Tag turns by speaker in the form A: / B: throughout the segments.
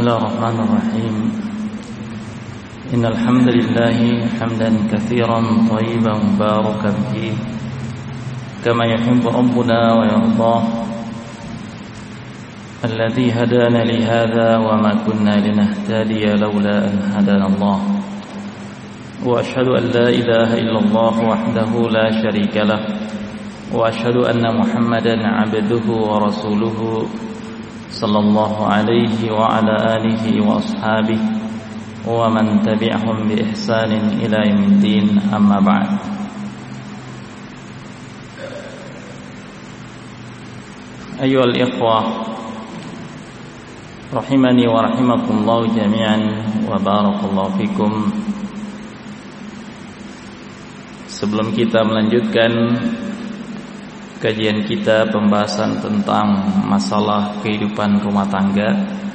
A: الله الرحمن الرحيم إن الحمد لله حمدا كثيرا طيبا مباركا فيه كما يحب ربنا ويرضاه الذي هدانا لهذا وما كنا لنهتدي لولا أن هدانا الله وأشهد أن لا إله إلا الله وحده لا شريك له وأشهد أن محمدا عبده ورسوله صلى الله عليه وعلى آله وأصحابه ومن تبعهم بإحسان إلى يوم الدين أما بعد. أيها الإخوة rahimani wa rahimakumullah jami'an wa barakallahu fikum. Sebelum kita melanjutkan kajian kita pembahasan tentang masalah kehidupan rumah tangga,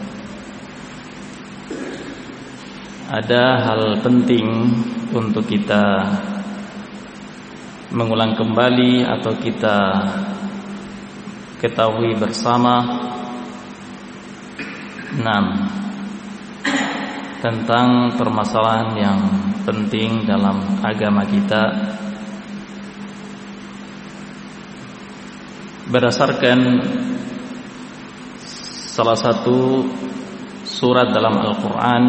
A: ada hal penting untuk kita mengulang kembali atau kita ketahui bersama tentang permasalahan yang penting dalam agama kita. Berdasarkan salah satu surat dalam Al-Quran,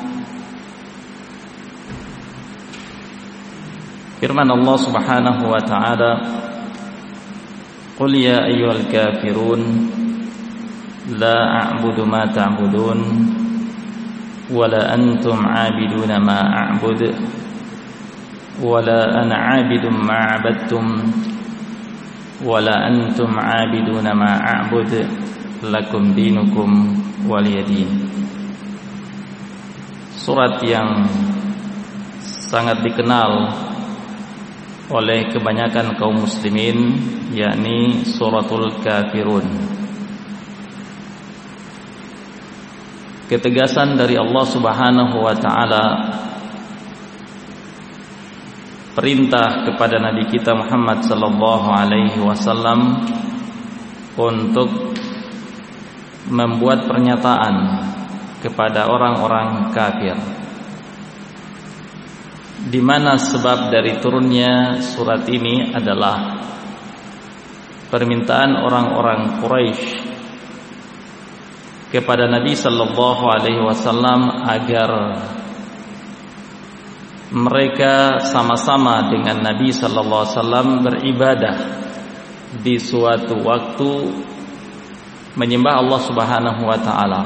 A: firman Allah Subhanahu wa ta'ala, "Qul ya ayyuhal kafirun la a'budu ma ta'budun wa la antum 'abiduna ma a'bud wa la ana 'abidun ma 'abadtum wa la antum 'abiduna ma a'bud lakum dinukum waliyadin." Surat yang sangat dikenal oleh kebanyakan kaum muslimin, yakni suratul Kafirun. Ketegasan dari Allah Subhanahu wa ta'ala, perintah kepada Nabi kita Muhammad sallallahu alaihi wasallam untuk membuat pernyataan kepada orang-orang kafir, di mana sebab dari turunnya surat ini adalah permintaan orang-orang Quraisy kepada Nabi sallallahu alaihi wasallam agar mereka sama-sama dengan Nabi sallallahu alaihi wasallam beribadah di suatu waktu menyembah Allah Subhanahu wa taala,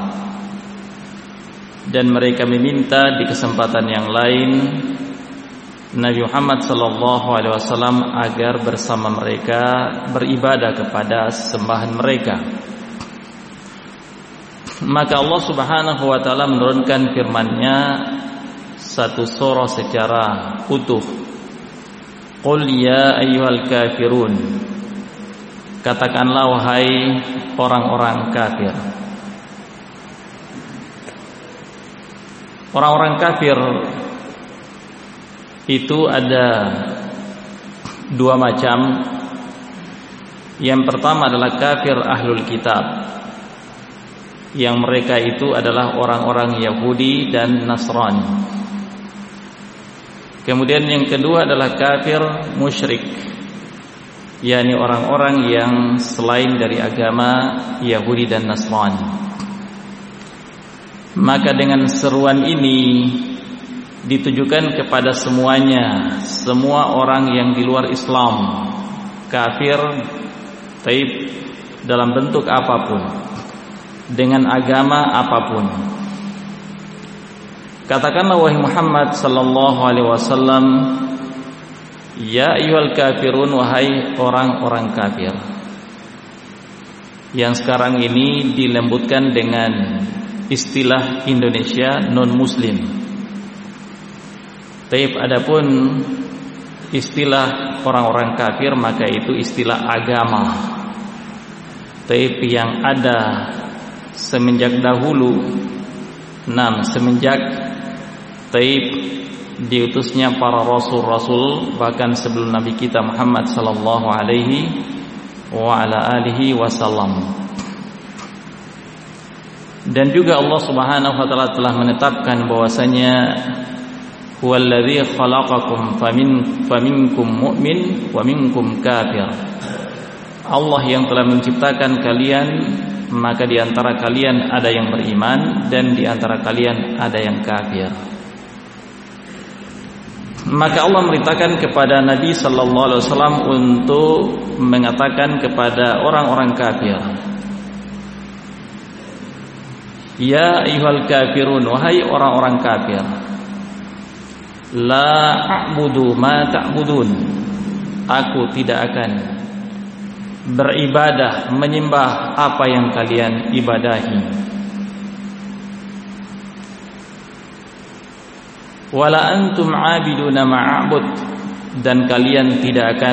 A: dan mereka meminta di kesempatan yang lain Nabi Muhammad sallallahu alaihi wasallam agar bersama mereka beribadah kepada sembahan mereka. Maka Allah Subhanahu wa ta'ala menurunkan firman-Nya satu surah secara utuh. Qul ya ayyuhal kafirun, katakanlah wahai orang-orang kafir. Orang-orang kafir itu ada dua macam. Yang pertama adalah kafir ahlul kitab, yang mereka itu adalah orang-orang Yahudi dan Nasrani. Kemudian yang kedua adalah kafir musyrik, yakni orang-orang yang selain dari agama Yahudi dan Nasrani. Maka dengan seruan ini ditujukan kepada semuanya, semua orang yang di luar Islam, kafir, taib dalam bentuk apapun, dengan agama apapun. Katakanlah wahai Muhammad sallallahu alaihi wasallam, ya ayyuhal kafirun, wahai orang-orang kafir. Yang sekarang ini dilembutkan dengan istilah Indonesia non muslim. Taib adapun istilah orang-orang kafir maka itu istilah agama. Taib yang ada semenjak dahulu, semenjak taib diutusnya para rasul-rasul, bahkan sebelum Nabi kita Muhammad sallallahu alaihi wa ala alihi wasallam. Dan juga Allah Subhanahu wa taala telah menetapkan bahwasanya huwallazi khalaqakum faminkum mu'min wa minkum kafir. Allah yang telah menciptakan kalian, maka di antara kalian ada yang beriman dan di antara kalian ada yang kafir. Maka Allah merintahkan kepada Nabi sallallahu alaihi wasallam untuk mengatakan kepada orang-orang kafir, ya ayyuhal kafirun, wahai orang-orang kafir, la a'budu ma ta'budun, aku tidak akan beribadah menyembah apa yang kalian ibadahi. Wala antum 'abiduna ma a'bud, dan kalian tidak akan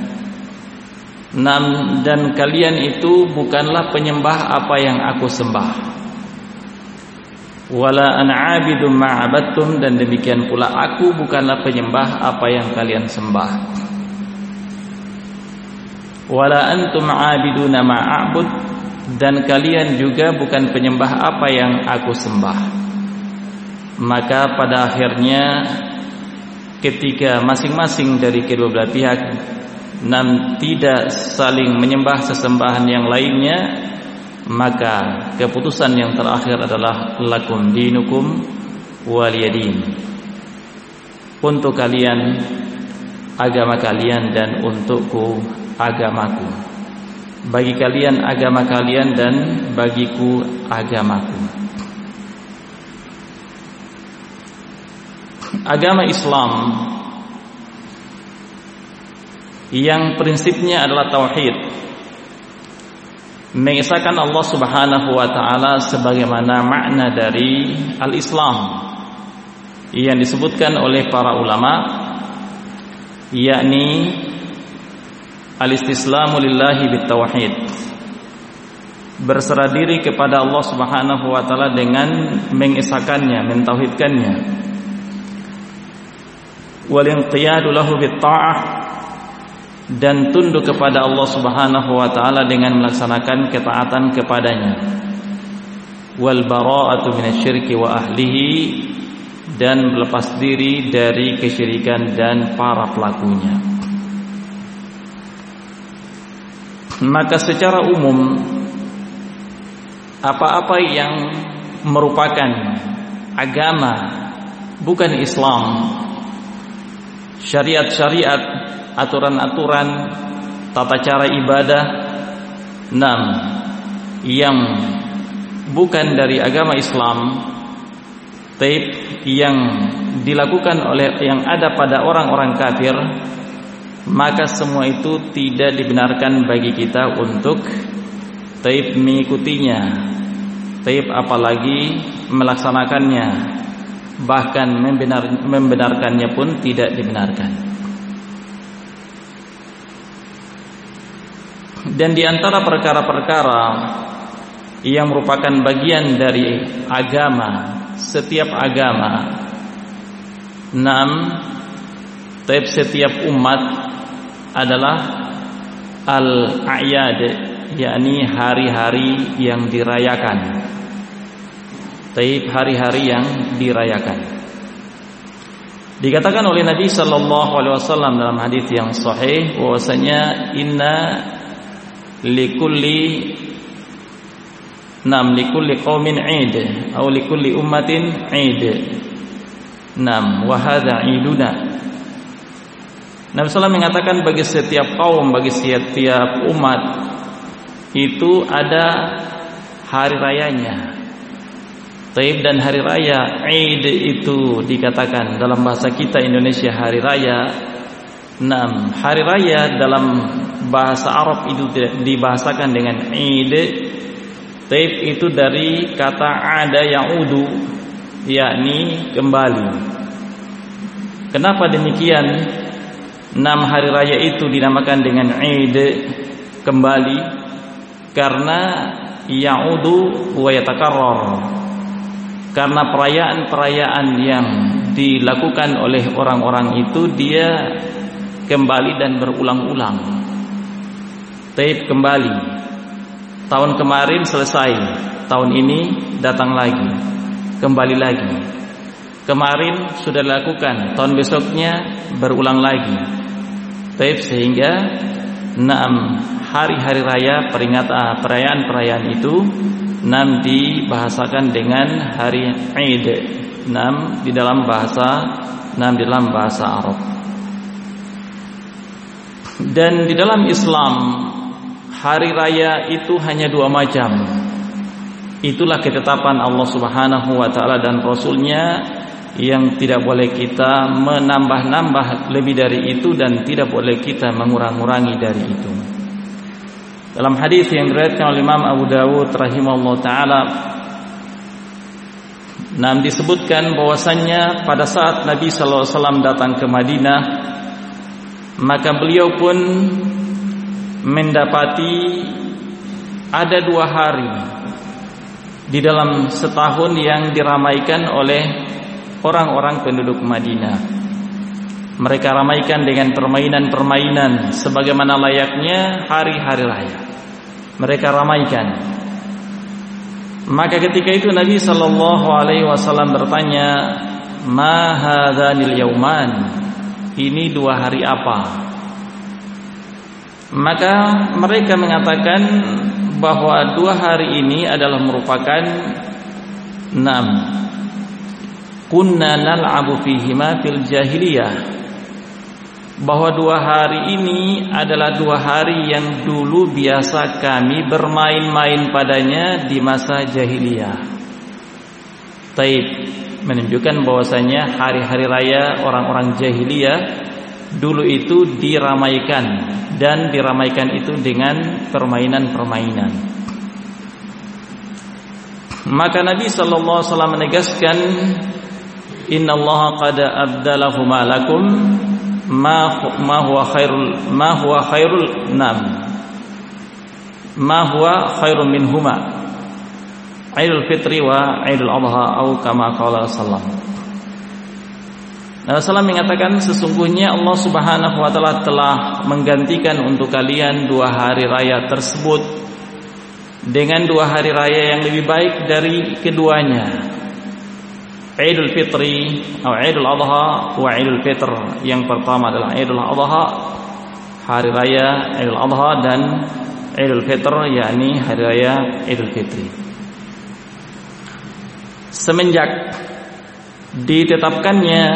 A: dan kalian itu bukanlah penyembah apa yang aku sembah. Wala ana 'abidum ma 'abadtum, dan demikian pula aku bukanlah penyembah apa yang kalian sembah. Wala antum 'abiduna ma a'bud, dan kalian juga bukan penyembah apa yang aku sembah. Maka pada akhirnya ketika masing-masing dari kedua belah pihak tidak saling menyembah sesembahan yang lainnya, maka keputusan yang terakhir adalah lakum dinukum waliyadin, untuk kalian agama kalian dan untukku agamaku, bagi kalian agama kalian dan bagiku agamaku. Agama Islam yang prinsipnya adalah tauhid, mengesahkan Allah Subhanahu wa taala sebagaimana makna dari al-Islam yang disebutkan oleh para ulama, yakni al-istislamu lillahi bitauhid, berserah diri kepada Allah Subhanahu wa taala dengan mengesahkannya, mentauhidkannya, wal inqiyadu lahu bitta'ah, dan tunduk kepada Allah Subhanahu wa taala dengan melaksanakan ketaatan kepadanya, wal bara'atu minasyirki wa ahlihi, dan melepas diri dari kesyirikan dan para pelakunya. Maka secara umum apa-apa yang merupakan agama bukan Islam, syariat-syariat, aturan-aturan, tata cara ibadah, yang bukan dari agama Islam, yang dilakukan oleh yang ada pada orang-orang kafir, maka semua itu tidak dibenarkan bagi kita untuk mengikutinya, apalagi melaksanakannya. Bahkan membenarkannya pun tidak dibenarkan. Dan di antara perkara-perkara yang merupakan bagian dari agama, setiap agama, setiap umat adalah al-a'yad, yakni hari-hari yang dirayakan. Hari-hari yang dirayakan. Dikatakan oleh Nabi sallallahu alaihi wasallam dalam hadis yang sahih bahwasanya inna likulli qaumin 'id atau likulli ummatin 'id. Wa hadza 'iduna. Nabi sallallahu alaihi wasallam mengatakan bagi setiap kaum, bagi setiap umat itu ada hari rayanya. Dan hari raya Eid itu dikatakan dalam bahasa kita Indonesia hari raya. Hari raya dalam bahasa Arab itu dibahasakan dengan Eid. Itu dari kata ada ya'udu, yakni kembali. Kenapa demikian? 6 hari raya itu dinamakan dengan Eid, kembali, karena ya'udu wa yatakarrar, karena perayaan-perayaan yang dilakukan oleh orang-orang itu dia kembali dan berulang-ulang. Kembali, tahun kemarin selesai, tahun ini datang lagi, kembali lagi. Kemarin sudah dilakukan, tahun besoknya berulang lagi. Baik, sehingga 6 hari-hari raya perayaan-perayaan itu 6 dibahasakan dengan hari Eid. 6 di dalam bahasa Arab. Dan di dalam Islam hari raya itu hanya 2 macam. Itulah ketetapan Allah Subhanahu wa taala dan Rasulnya, yang tidak boleh kita menambah-nambah lebih dari itu dan tidak boleh kita mengurang-urangi dari itu. Dalam hadis yang diriwayatkan oleh Imam Abu Dawud rahimahullah taala, disebutkan bahwasannya pada saat Nabi sallallahu alaihi wasallam datang ke Madinah, maka beliau pun mendapati ada 2 hari di dalam setahun yang diramaikan oleh orang-orang penduduk Madinah. Mereka ramaikan dengan permainan-permainan sebagaimana layaknya hari-hari raya. Mereka ramaikan. Maka ketika itu Nabi sallallahu alaihi wasallam bertanya, "Ma hadzanil yauman?" Ini 2 hari apa? Maka mereka mengatakan bahwa 2 hari ini adalah merupakan 6. Kunna nal'abu fihima fil jahiliyah, bahwa 2 hari ini adalah 2 hari yang dulu biasa kami bermain-main padanya di masa jahiliyah. Taib, menunjukkan bahwasanya hari-hari raya orang-orang jahiliyah dulu itu diramaikan, dan diramaikan itu dengan permainan-permainan. Maka Nabi sallallahu alaihi wasallam menegaskan, innallaha qad abdalahuma lakum ma huwa khairun minhuma Idul Fitri wa Idul Adha atau kama qala sallallahu. Nabi sallallahu mengatakan, sesungguhnya Allah Subhanahu wa taala telah menggantikan untuk kalian 2 hari raya tersebut dengan 2 hari raya yang lebih baik dari keduanya, Idul Fitri atau Idul Adha wa Idul Fitr. Yang pertama adalah Idul Adha, hari raya Idul Adha, dan Idul Fitr yakni hari raya Idul Fitri. Semenjak ditetapkannya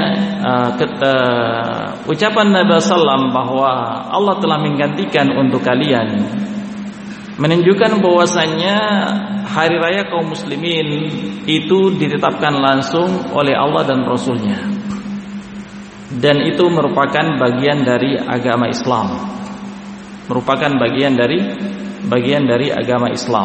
A: ucapan Nabi sallam bahwa Allah telah menggantikan untuk kalian, menunjukkan bahwasannya hari raya kaum muslimin itu ditetapkan langsung oleh Allah dan Rasulnya, dan itu merupakan bagian dari agama Islam, merupakan bagian dari agama Islam.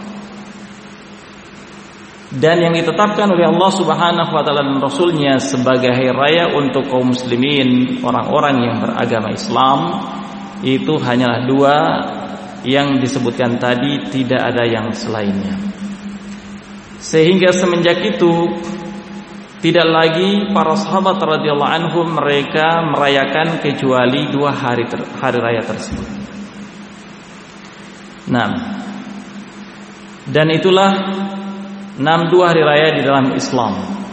A: Dan yang ditetapkan oleh Allah Subhanahu wa taala dan Rasulnya sebagai hari raya untuk kaum muslimin, orang-orang yang beragama Islam, itu hanyalah 2 yang disebutkan tadi, tidak ada yang selainnya. Sehingga semenjak itu tidak lagi para sahabat radhiyallahu anhum mereka merayakan kecuali 2 hari raya tersebut. Dan itulah 2 hari raya di dalam Islam.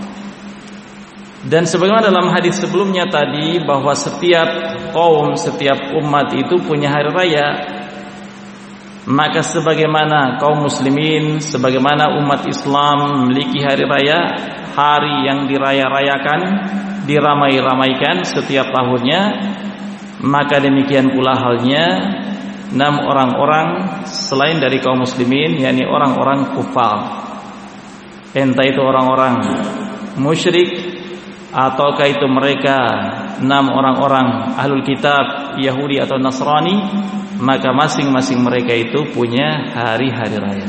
A: Dan sebagaimana dalam hadis sebelumnya tadi, bahwa setiap kaum, setiap umat itu punya hari raya. Maka sebagaimana kaum muslimin, sebagaimana umat Islam memiliki hari raya, hari yang diraya-rayakan, diramai-ramaikan setiap tahunnya, maka demikian pula halnya 6 orang-orang selain dari kaum muslimin, yakni orang-orang kufar. Entah itu orang-orang musyrik ataukah itu mereka 6 orang-orang ahlul kitab, Yahudi atau Nasrani, maka masing-masing mereka itu punya hari-hari raya.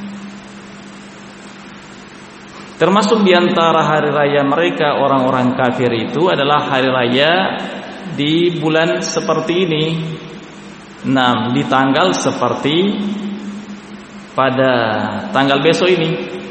A: Termasuk diantara hari raya mereka orang-orang kafir itu adalah hari raya di bulan seperti ini, di tanggal seperti pada tanggal besok ini.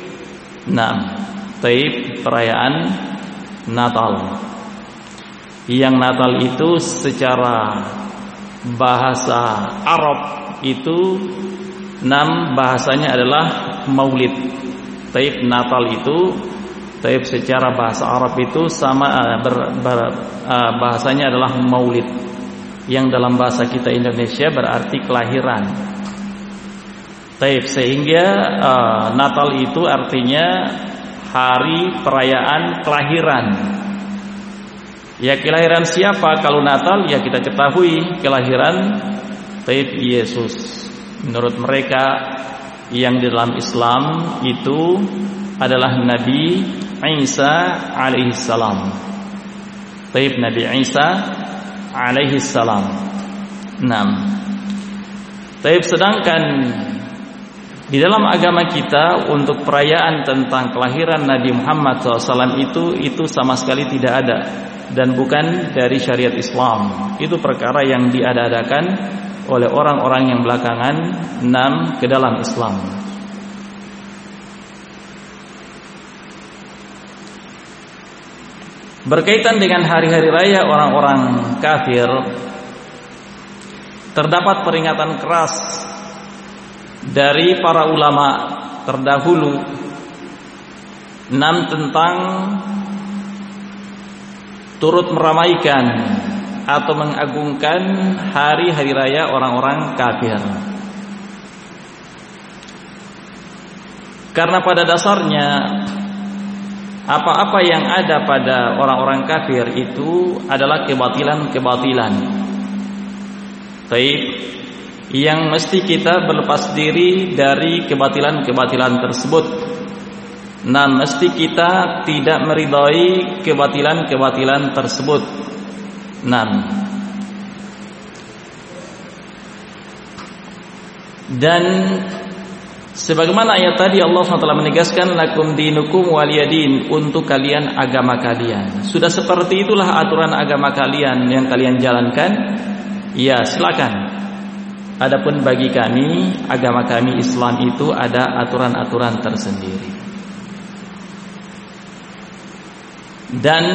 A: Taib, perayaan Natal. Yang Natal itu secara bahasa Arab itu bahasanya adalah Maulid. Taib Natal itu, taib secara bahasa Arab itu sama bahasanya adalah Maulid, yang dalam bahasa kita Indonesia berarti kelahiran. Taib, sehingga Natal itu artinya hari perayaan kelahiran. Ya, kelahiran siapa? Kalau Natal ya kita ketahui kelahiran taib Yesus. Menurut mereka yang di dalam Islam itu adalah Nabi Isa alaihissalam. Taib Nabi Isa alaihissalam. 6. Taib, sedangkan di dalam agama kita untuk perayaan tentang kelahiran Nabi Muhammad SAW itu sama sekali tidak ada dan bukan dari syariat Islam. Itu perkara yang diada-adakan oleh orang-orang yang belakangan ke dalam Islam. Berkaitan dengan hari-hari raya orang-orang kafir, terdapat peringatan keras dari para ulama terdahulu tentang turut meramaikan atau mengagungkan hari-hari raya orang-orang kafir. Karena pada dasarnya apa-apa yang ada pada orang-orang kafir itu adalah kebatilan-kebatilan. Taib, yang mesti kita berlepas diri dari kebatilan-kebatilan tersebut. Mesti kita tidak meridai kebatilan-kebatilan tersebut. Dan sebagaimana ayat tadi Allah SWT menegaskan lakum dinukum waliyadin, untuk kalian agama kalian. Sudah seperti itulah aturan agama kalian yang kalian jalankan, ya silakan. Adapun bagi kami, agama kami Islam itu ada aturan-aturan tersendiri. Dan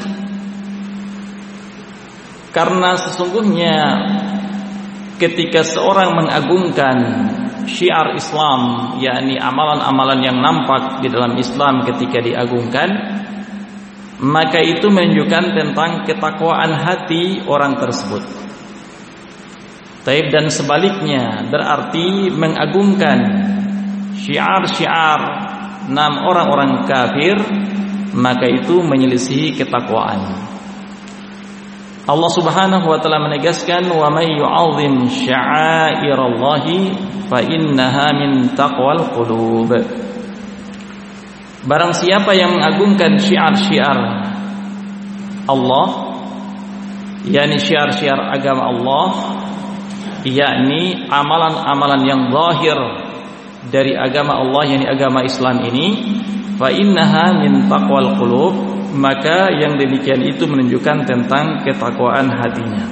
A: karena sesungguhnya ketika seorang mengagungkan syiar Islam, yakni amalan-amalan yang nampak di dalam Islam ketika diagungkan, maka itu menunjukkan tentang ketakwaan hati orang tersebut. Taib, dan sebaliknya berarti mengagungkan syiar-syiar orang-orang kafir, maka itu menyelisihi ketakwaan. Allah Subhanahu wa taala menegaskan wa may yu'azzim sya'airallahi fa innaha min taqwal qulub. Barang siapa yang mengagungkan syiar-syiar Allah, yakni syiar-syiar agama Allah, yakni amalan-amalan yang zahir dari agama Allah, yakni agama Islam ini, fa innaha min taqwal qulub, maka yang demikian itu menunjukkan tentang ketakwaan hatinya.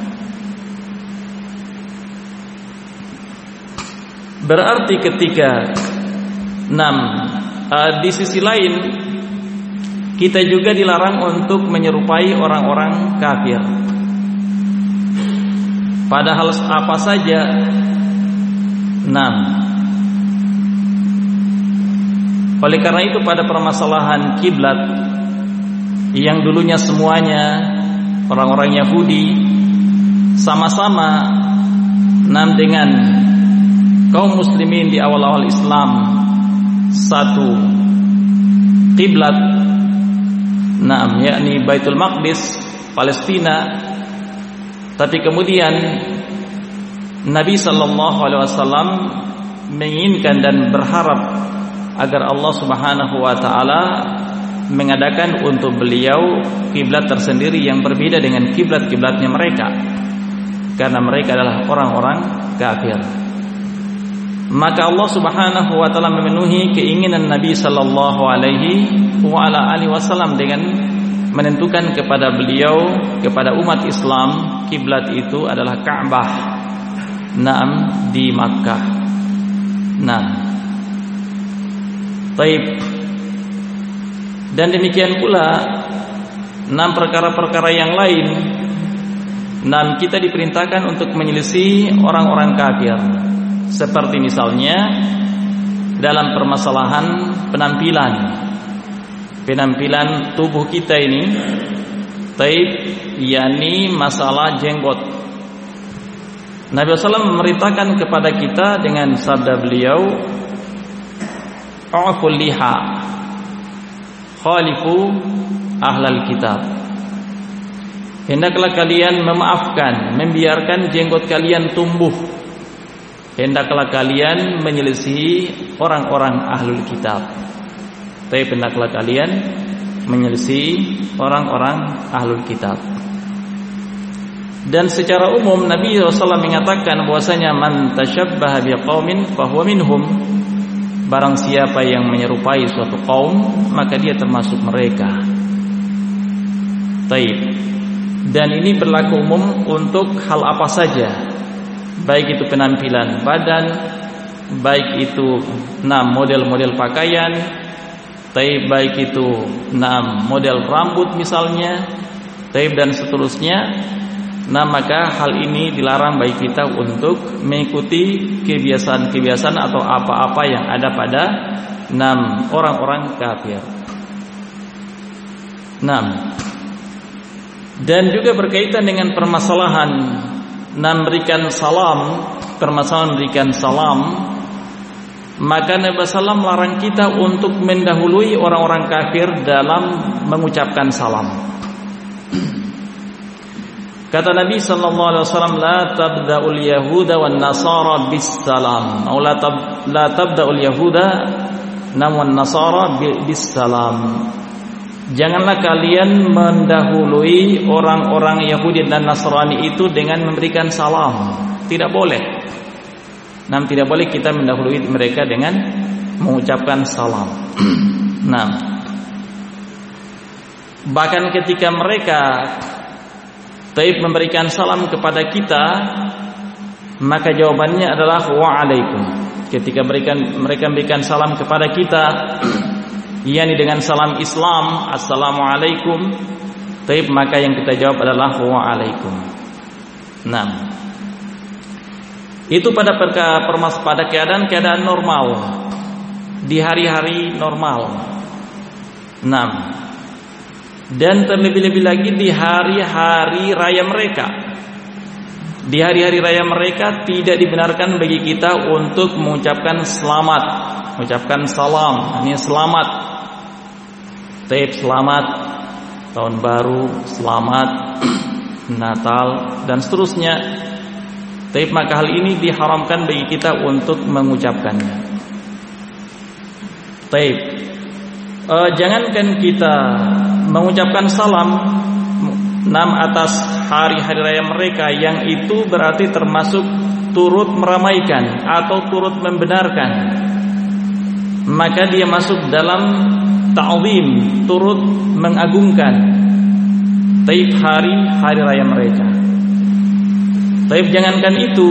A: Berarti ketika di sisi lain kita juga dilarang untuk menyerupai orang-orang kafir. Padahal apa saja oleh karena itu pada permasalahan kiblat yang dulunya semuanya orang-orang Yahudi sama-sama dengan kaum muslimin di awal-awal Islam satu kiblat, yakni Baitul Maqdis, Palestina. Tapi kemudian Nabi sallallahu alaihi wasallam menginginkan dan berharap agar Allah Subhanahu wa taala mengadakan untuk beliau kiblat tersendiri yang berbeda dengan kiblat-kiblatnya mereka, karena mereka adalah orang-orang kafir. Maka Allah Subhanahu wa taala memenuhi keinginan Nabi sallallahu alaihi wasallam dengan menentukan kepada beliau, kepada umat Islam, kiblat itu adalah Ka'bah, di Makkah. Taib. Dan demikian pula perkara-perkara yang lain, kita diperintahkan untuk menyelisih orang-orang kafir. Seperti misalnya dalam permasalahan penampilan tubuh kita ini, yakni masalah jenggot. Nabi SAW memerintahkan kepada kita dengan sabda beliau, "A'ful liha, khalifu ahlal kitab." Hendaklah kalian memaafkan, membiarkan jenggot kalian tumbuh. Hendaklah kalian menyelisihi orang-orang ahlul kitab. Hendaklah kalian menyelisihi orang-orang ahlul kitab. Dan secara umum Nabi SAW mengatakan bahwasanya man tashabbaha biqaumin fahuwa minhum. Barang siapa yang menyerupai suatu kaum, maka dia termasuk mereka. Dan ini berlaku umum untuk hal apa saja, baik itu penampilan badan, baik itu model-model pakaian, baik itu model rambut misalnya, dan seterusnya. Maka hal ini dilarang bagi kita untuk mengikuti kebiasaan-kebiasaan atau apa-apa yang ada pada orang-orang kafir. Dan juga berkaitan dengan permasalahan memberikan salam, maka Nabi SAW melarang kita untuk mendahului orang-orang kafir dalam mengucapkan salam. Kata Nabi sallallahu alaihi wasallam, la tabda'ul yahuda wan nasara bis salam. Atau la tabda'ul yahuda wan nasara bis salam. Janganlah kalian mendahului orang-orang Yahudi dan Nasrani itu dengan memberikan salam. Tidak boleh. Tidak boleh kita mendahului mereka dengan mengucapkan salam. Bahkan ketika mereka memberikan salam kepada kita, maka jawabannya adalah wa'alaikum. Ketika mereka memberikan salam kepada kita, yakni dengan salam Islam, assalamualaikum, maka yang kita jawab adalah wa'alaikum. Itu pada keadaan normal, di hari-hari normal. Dan terlebih-lebih lagi di hari-hari raya mereka. Di hari-hari raya mereka tidak dibenarkan bagi kita untuk mengucapkan selamat, mengucapkan salam. Ini selamat, selamat tahun baru, selamat Natal dan seterusnya. Maka hal ini diharamkan bagi kita untuk mengucapkannya. Jangankan kita mengucapkan salam atas hari-hari raya mereka, yang itu berarti termasuk turut meramaikan atau turut membenarkan, maka dia masuk dalam ta'zim, turut mengagungkan hari-hari raya mereka. Jangankan itu,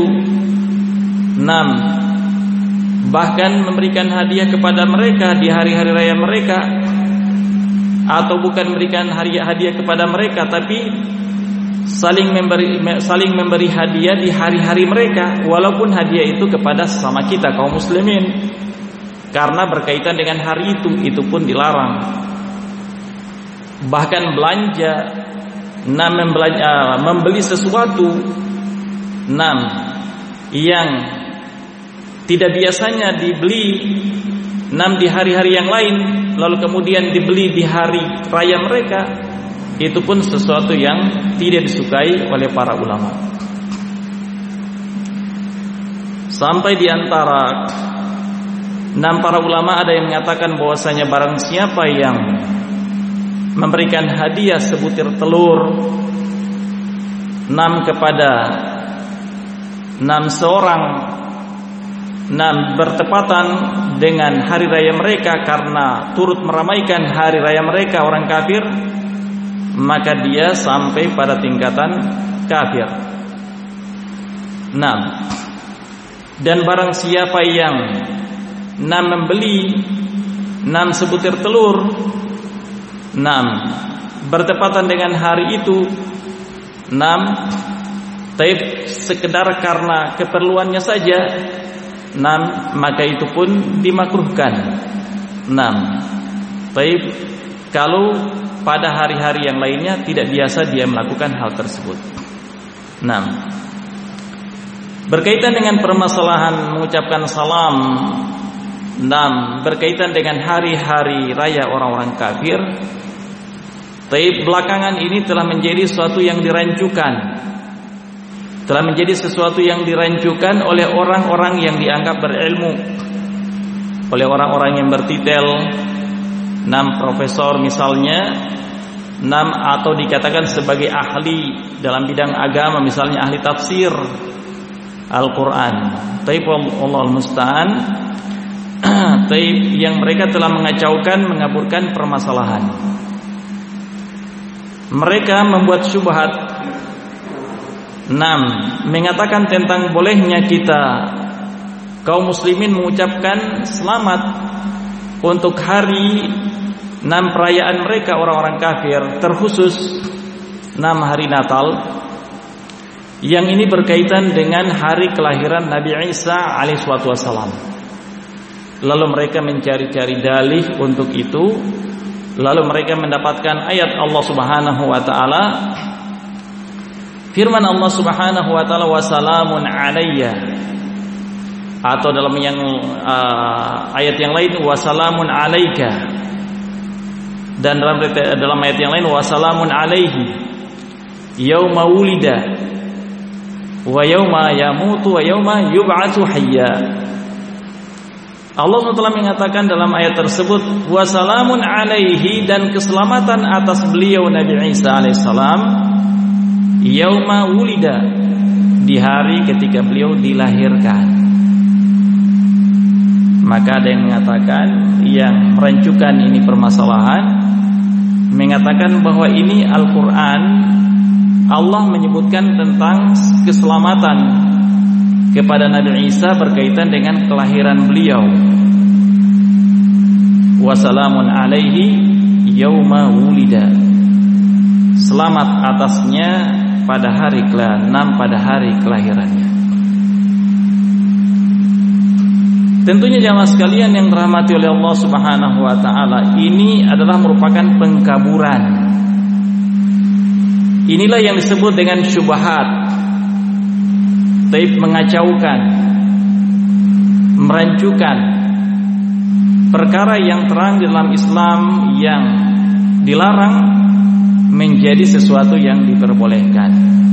A: bahkan memberikan hadiah kepada mereka di hari-hari raya mereka, atau bukan memberikan hadiah kepada mereka, tapi saling memberi hadiah di hari-hari mereka, walaupun hadiah itu kepada sesama kita kaum muslimin, karena berkaitan dengan hari itu pun dilarang. Bahkan belanja, membeli sesuatu yang tidak biasanya dibeli di hari-hari yang lain, lalu kemudian dibeli di hari raya mereka, itu pun sesuatu yang tidak disukai oleh para ulama. Sampai di antara para ulama ada yang mengatakan bahwasanya barang siapa yang memberikan hadiah sebutir telur kepada seorang bertepatan dengan hari raya mereka karena turut meramaikan hari raya mereka orang kafir, maka dia sampai pada tingkatan kafir. Dan barang siapa yang membeli sebutir telur bertepatan dengan hari itu, sekedar karena keperluannya saja, maka itu pun dimakruhkan. Baik, kalau pada hari-hari yang lainnya tidak biasa dia melakukan hal tersebut. Berkaitan dengan permasalahan mengucapkan salam, berkaitan dengan hari-hari raya orang-orang kafir, belakangan ini telah menjadi sesuatu yang dirancukan, oleh orang-orang yang dianggap berilmu, oleh orang-orang yang bertitel, profesor misalnya, atau dikatakan sebagai ahli dalam bidang agama, misalnya ahli tafsir Al-Quran. Allahul musta'an. Yang mereka telah mengacaukan, mengaburkan permasalahan. Mereka membuat syubhat, mengatakan tentang bolehnya kita kaum muslimin mengucapkan selamat untuk hari perayaan mereka orang-orang kafir, terkhusus hari Natal, yang ini berkaitan dengan hari kelahiran Nabi Isa alaihissalam. Lalu mereka mencari-cari dalih untuk itu. Lalu mereka mendapatkan ayat Allah Subhanahu wa taala, firman Allah Subhanahu wa taala, wa salamun alayya, atau dalam yang ayat yang lain wa salamun alayka, dan dalam ayat yang lain wa salamun alaihi yauma wulida wa yauma yamutu wa yauma yub'atsu hayya. Allah SWT mengatakan dalam ayat tersebut, wassalamun alaihi, dan keselamatan atas beliau Nabi Isa alaihissalam, yauma wulida, di hari ketika beliau dilahirkan. Maka ada yang mengatakan, yang merancukan ini permasalahan, mengatakan bahwa ini Al-Quran, Allah menyebutkan tentang keselamatan kepada Nabi Isa berkaitan dengan kelahiran beliau. Wassalamun alaihi yauma wulida, selamat atasnya pada hari ke-6, pada hari kelahirannya. Tentunya jamaah sekalian yang dirahmati oleh Allah Subhanahu wa taala, ini adalah merupakan pengkaburan. Inilah yang disebut dengan syubhat, mengacaukan, merancukan perkara yang terang di dalam Islam yang dilarang menjadi sesuatu yang diperbolehkan.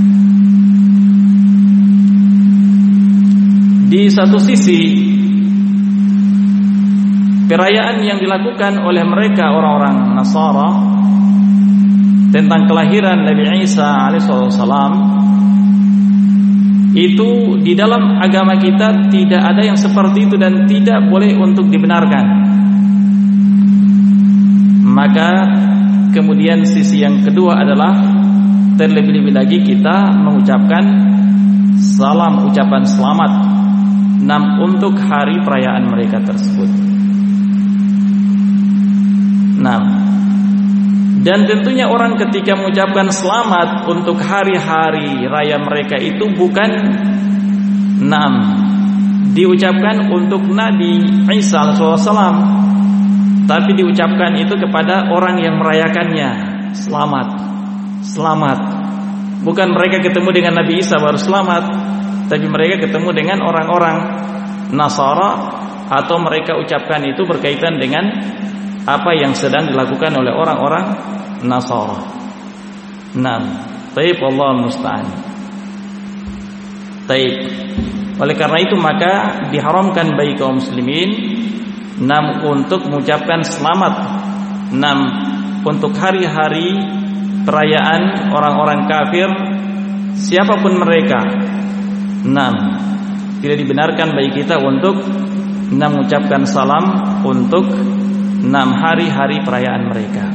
A: Di satu sisi, perayaan yang dilakukan oleh mereka orang-orang Nasara tentang kelahiran Nabi Isa alaihissalam, itu di dalam agama kita tidak ada yang seperti itu dan tidak boleh untuk dibenarkan. Maka kemudian sisi yang kedua adalah terlebih-lebih lagi kita mengucapkan salam, ucapan selamat untuk hari perayaan mereka tersebut. Dan tentunya orang ketika mengucapkan selamat untuk hari-hari raya mereka itu bukan diucapkan untuk Nabi Isa alaihissalam, tapi diucapkan itu kepada orang yang merayakannya. Selamat. Bukan mereka ketemu dengan Nabi Isa baru selamat, tapi mereka ketemu dengan orang-orang Nasara, atau mereka ucapkan itu berkaitan dengan apa yang sedang dilakukan oleh orang-orang Nasara. Allahul musta'an. Oleh karena itu maka diharamkan bagi kaum muslimin untuk mengucapkan selamat untuk hari-hari perayaan orang-orang kafir, siapapun mereka. Tidak dibenarkan bagi kita untuk mengucapkan salam untuk 6 hari-hari perayaan mereka.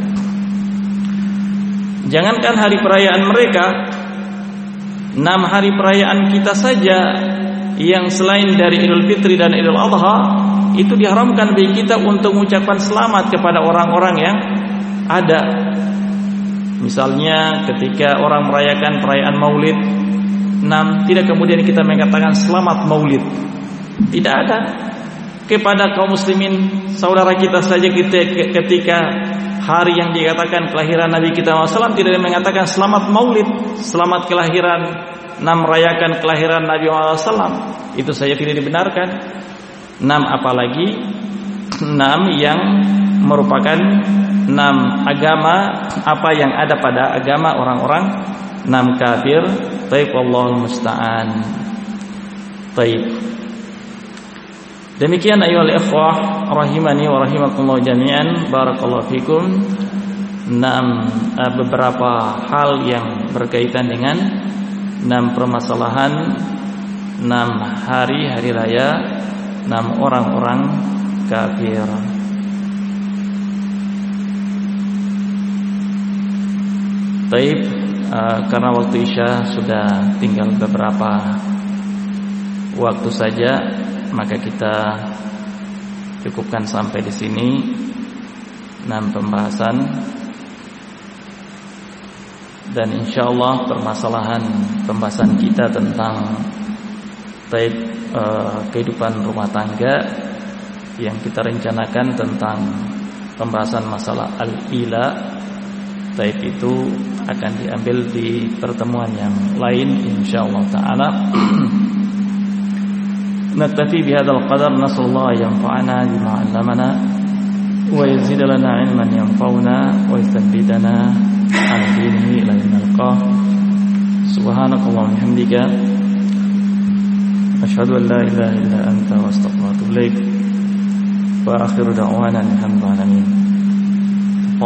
A: Jangankan hari perayaan mereka, 6 hari perayaan kita saja yang selain dari Idul Fitri dan Idul Adha, itu diharamkan bagi kita untuk mengucapkan selamat kepada orang-orang yang ada. Misalnya ketika orang merayakan perayaan Maulid, tidak kemudian kita mengatakan selamat Maulid. Tidak ada. Kepada kaum muslimin saudara kita saja ketika hari yang dikatakan kelahiran Nabi kita SAW tidak ada mengatakan selamat maulid, selamat kelahiran, merayakan kelahiran Nabi SAW. Itu saja tidak dibenarkan. Apalagi yang merupakan agama apa yang ada pada agama orang-orang kafir. Taib Allahul musta'an. Taib. Demikian ayyuhal ikhwah rahimani wa rahimakumullah jami'an, barakallahu fikum. Beberapa hal yang berkaitan dengan permasalahan hari raya orang-orang kafir. Taib, karena waktu Isya sudah tinggal beberapa waktu saja, maka kita cukupkan sampai di sini pembahasan, dan insyaallah pembahasan kita tentang kehidupan rumah tangga yang kita rencanakan tentang pembahasan masalah al-ila itu akan diambil di pertemuan yang lain insyaallah taala. Naktafi bihadzal qadar, nasallallahu yanfa'ana bima 'allamana wa yazid lana 'ilman yanfa'una wa yathabbitana 'ala dinihi ila nalqah. Subhanakallahumma wa bihamdika asyhadu an la ilaha illa anta wa astaghfiruka wa atubu ilaik. Wa akhiru da'wana alhamdulillahi.